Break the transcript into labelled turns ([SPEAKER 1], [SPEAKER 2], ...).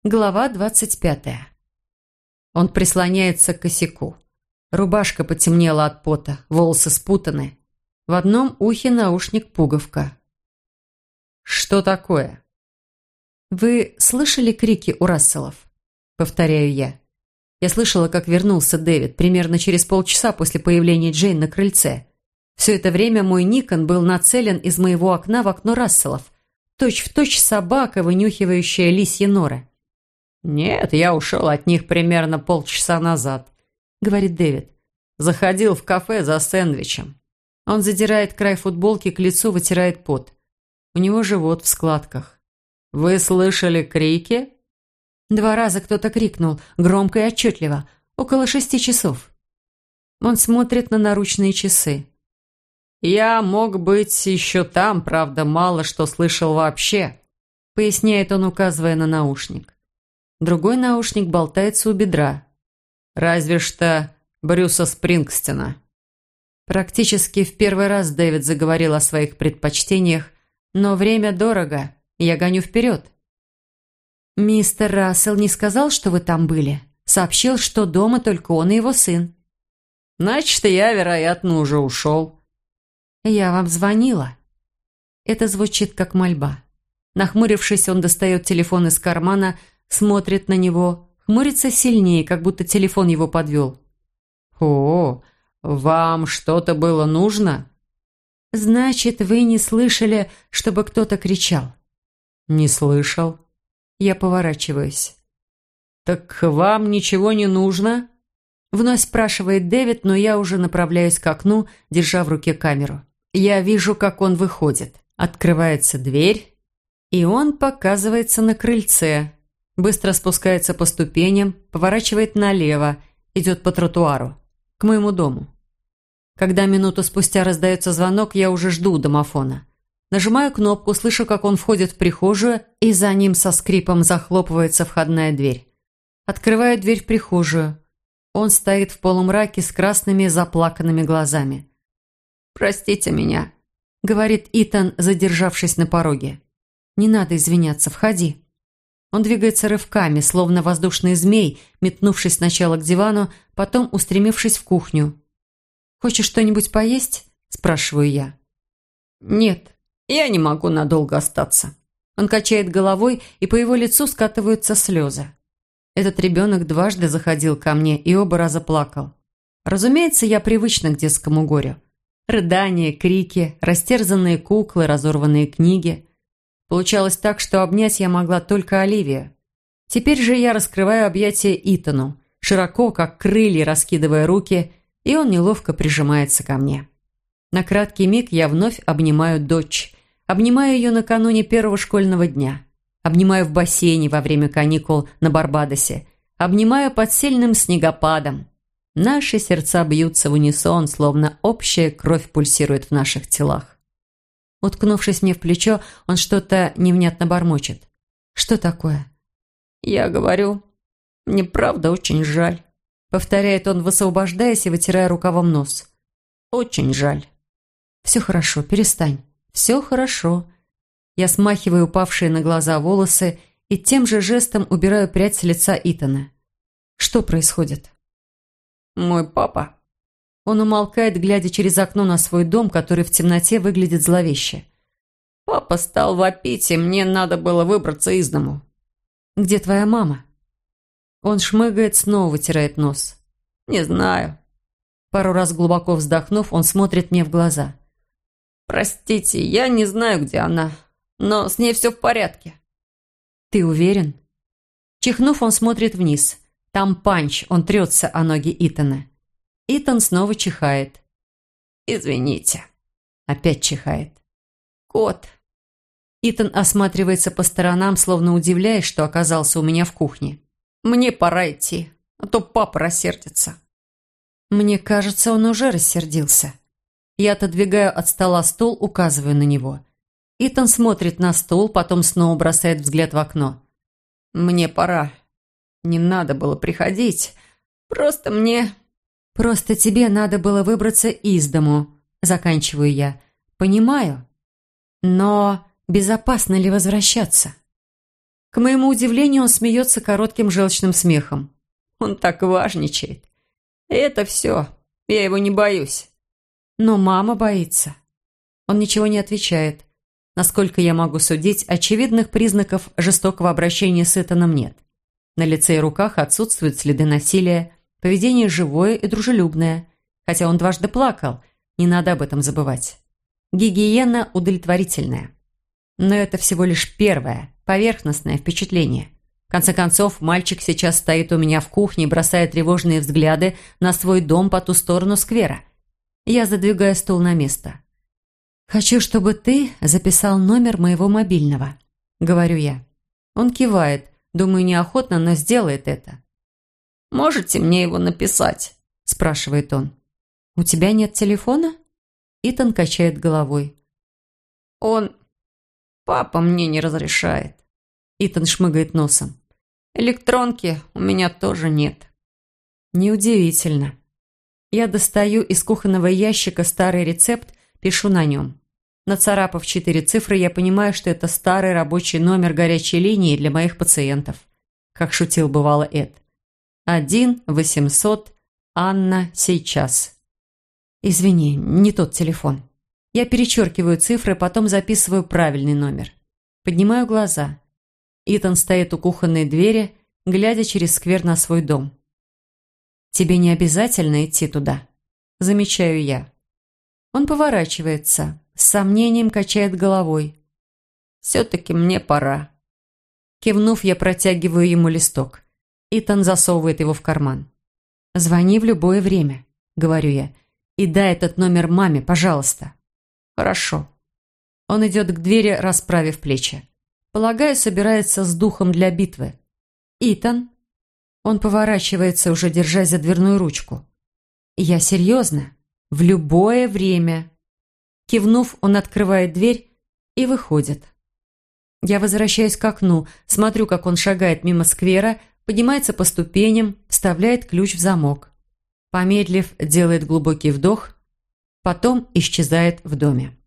[SPEAKER 1] Глава 25. Он прислоняется к косяку. Рубашка потемнела от пота, волосы спутаны. В одном ухе наушник-пуговка. «Что такое?» «Вы слышали крики у Расселов?» Повторяю я. Я слышала, как вернулся Дэвид, примерно через полчаса после появления Джейн на крыльце. Все это время мой Никон был нацелен из моего окна в окно Расселов. Точь-в-точь собака, вынюхивающая лисьи норы. «Нет, я ушел от них примерно полчаса назад», — говорит Дэвид. «Заходил в кафе за сэндвичем». Он задирает край футболки к лицу, вытирает пот. У него живот в складках. «Вы слышали крики?» 2 раза кто-то крикнул, громко и отчетливо, около 6 часов. Он смотрит на наручные часы. «Я мог быть еще там, правда, мало что слышал вообще», — поясняет он, указывая на наушник. Другой наушник болтается у бедра. «Разве что Брюса Спрингстина». Практически в первый раз Дэвид заговорил о своих предпочтениях, но время дорого, я гоню вперед. «Мистер Рассел не сказал, что вы там были? Сообщил, что дома только он и его сын». «Значит, я, вероятно, уже ушел». «Я вам звонила». Это звучит как мольба. Нахмурившись, он достает телефон из кармана, смотрит на него, хмурится сильнее, как будто телефон его подвел. «О, вам что-то было нужно?» «Значит, вы не слышали, чтобы кто-то кричал?» «Не слышал». Я поворачиваюсь. «Так вам ничего не нужно?» Вновь спрашивает Дэвид, но я уже направляюсь к окну, держа в руке камеру. Я вижу, как он выходит. Открывается дверь, и он показывается на крыльце. Быстро спускается по ступеням, поворачивает налево, идет по тротуару, к моему дому. Когда минуту спустя раздается звонок, я уже жду у домофона. Нажимаю кнопку, слышу, как он входит в прихожую, и за ним со скрипом захлопывается входная дверь. Открываю дверь в прихожую. Он стоит в полумраке с красными заплаканными глазами. «Простите меня», — говорит Итан, задержавшись на пороге. «Не надо извиняться, входи». Он двигается рывками, словно воздушный змей, метнувшись сначала к дивану, потом устремившись в кухню. «Хочешь что-нибудь поесть?» – спрашиваю я. «Нет, я не могу надолго остаться». Он качает головой, и по его лицу скатываются слезы. Этот ребенок дважды заходил ко мне и оба раза плакал. Разумеется, я привычна к детскому горю. Рыдания, крики, растерзанные куклы, разорванные книги. Получалось так, что обнять я могла только Оливию. Теперь же я раскрываю объятия Итану, широко, как крылья, раскидывая руки, и он неловко прижимается ко мне. На краткий миг я вновь обнимаю дочь. Обнимаю ее накануне первого школьного дня. Обнимаю в бассейне во время каникул на Барбадосе. Обнимаю под сильным снегопадом. Наши сердца бьются в унисон, словно общая кровь пульсирует в наших телах. Уткнувшись мне в плечо, он что-то невнятно бормочет. «Что такое?» «Я говорю, мне правда очень жаль», — повторяет он, высвобождаясь и вытирая рукавом нос. «Очень жаль». «Все хорошо, перестань. Все хорошо». Я смахиваю упавшие на глаза волосы и тем же жестом убираю прядь с лица Итана. «Что происходит?» «Мой папа». Он умолкает, глядя через окно на свой дом, который в темноте выглядит зловеще. «Папа стал вопить, и мне надо было выбраться из дому». «Где твоя мама?» Он шмыгает, снова вытирает нос. «Не знаю». Пару раз глубоко вздохнув, он смотрит мне в глаза. «Простите, я не знаю, где она, но с ней все в порядке». «Ты уверен?» Чихнув, он смотрит вниз. Там Панч, он трется о ноги Итана. Итан снова чихает. «Извините». Опять чихает. «Кот». Итан осматривается по сторонам, словно удивляясь, что оказался у меня в кухне. «Мне пора идти, а то папа рассердится». Мне кажется, он уже рассердился. Я отодвигаю от стола стул, указываю на него. Итан смотрит на стул, потом снова бросает взгляд в окно. «Мне пора. Не надо было приходить. Просто мне...» «Просто тебе надо было выбраться из дому», – заканчиваю я. «Понимаю. Но безопасно ли возвращаться?» К моему удивлению, он смеется коротким желчным смехом. Он так важничает. И это все. Я его не боюсь. Но мама боится. Он ничего не отвечает. Насколько я могу судить, очевидных признаков жестокого обращения с Итаном нет. На лице и руках отсутствуют следы насилия, поведение живое и дружелюбное. Хотя он дважды плакал, не надо об этом забывать. Гигиена удовлетворительная. Но это всего лишь первое, поверхностное впечатление. В конце концов, мальчик сейчас стоит у меня в кухне, бросая тревожные взгляды на свой дом по ту сторону сквера. Я задвигаю стул на место. «Хочу, чтобы ты записал номер моего мобильного», — говорю я. Он кивает, думаю, неохотно, но сделает это. «Можете мне его написать?» — спрашивает он. «У тебя нет телефона?» Итан качает головой. Папа мне не разрешает». Итан шмыгает носом. «Электронки у меня тоже нет». Неудивительно. Я достаю из кухонного ящика старый рецепт, пишу на нем. Нацарапав 4 цифры, я понимаю, что это старый рабочий номер горячей линии для моих пациентов. Как шутил бывало Эд. 1-800 Анна сейчас. Извини, не тот телефон. Я перечеркиваю цифры, потом записываю правильный номер. Поднимаю глаза. Итан стоит у кухонной двери, глядя через сквер на свой дом. «Тебе не обязательно идти туда», — замечаю я. Он поворачивается, с сомнением качает головой. «Все-таки мне пора». Кивнув, я протягиваю ему листок. Итан засовывает его в карман. «Звони в любое время», — говорю я. «И дай этот номер маме, пожалуйста». «Хорошо». Он идет к двери, расправив плечи. Полагаю, собирается с духом для битвы. «Итан?» Он поворачивается, уже держась за дверную ручку. «Я серьезно. В любое время». Кивнув, он открывает дверь и выходит. Я возвращаюсь к окну, смотрю, как он шагает мимо сквера, поднимается по ступеням, вставляет ключ в замок. Помедлив, делает глубокий вдох, потом исчезает в доме.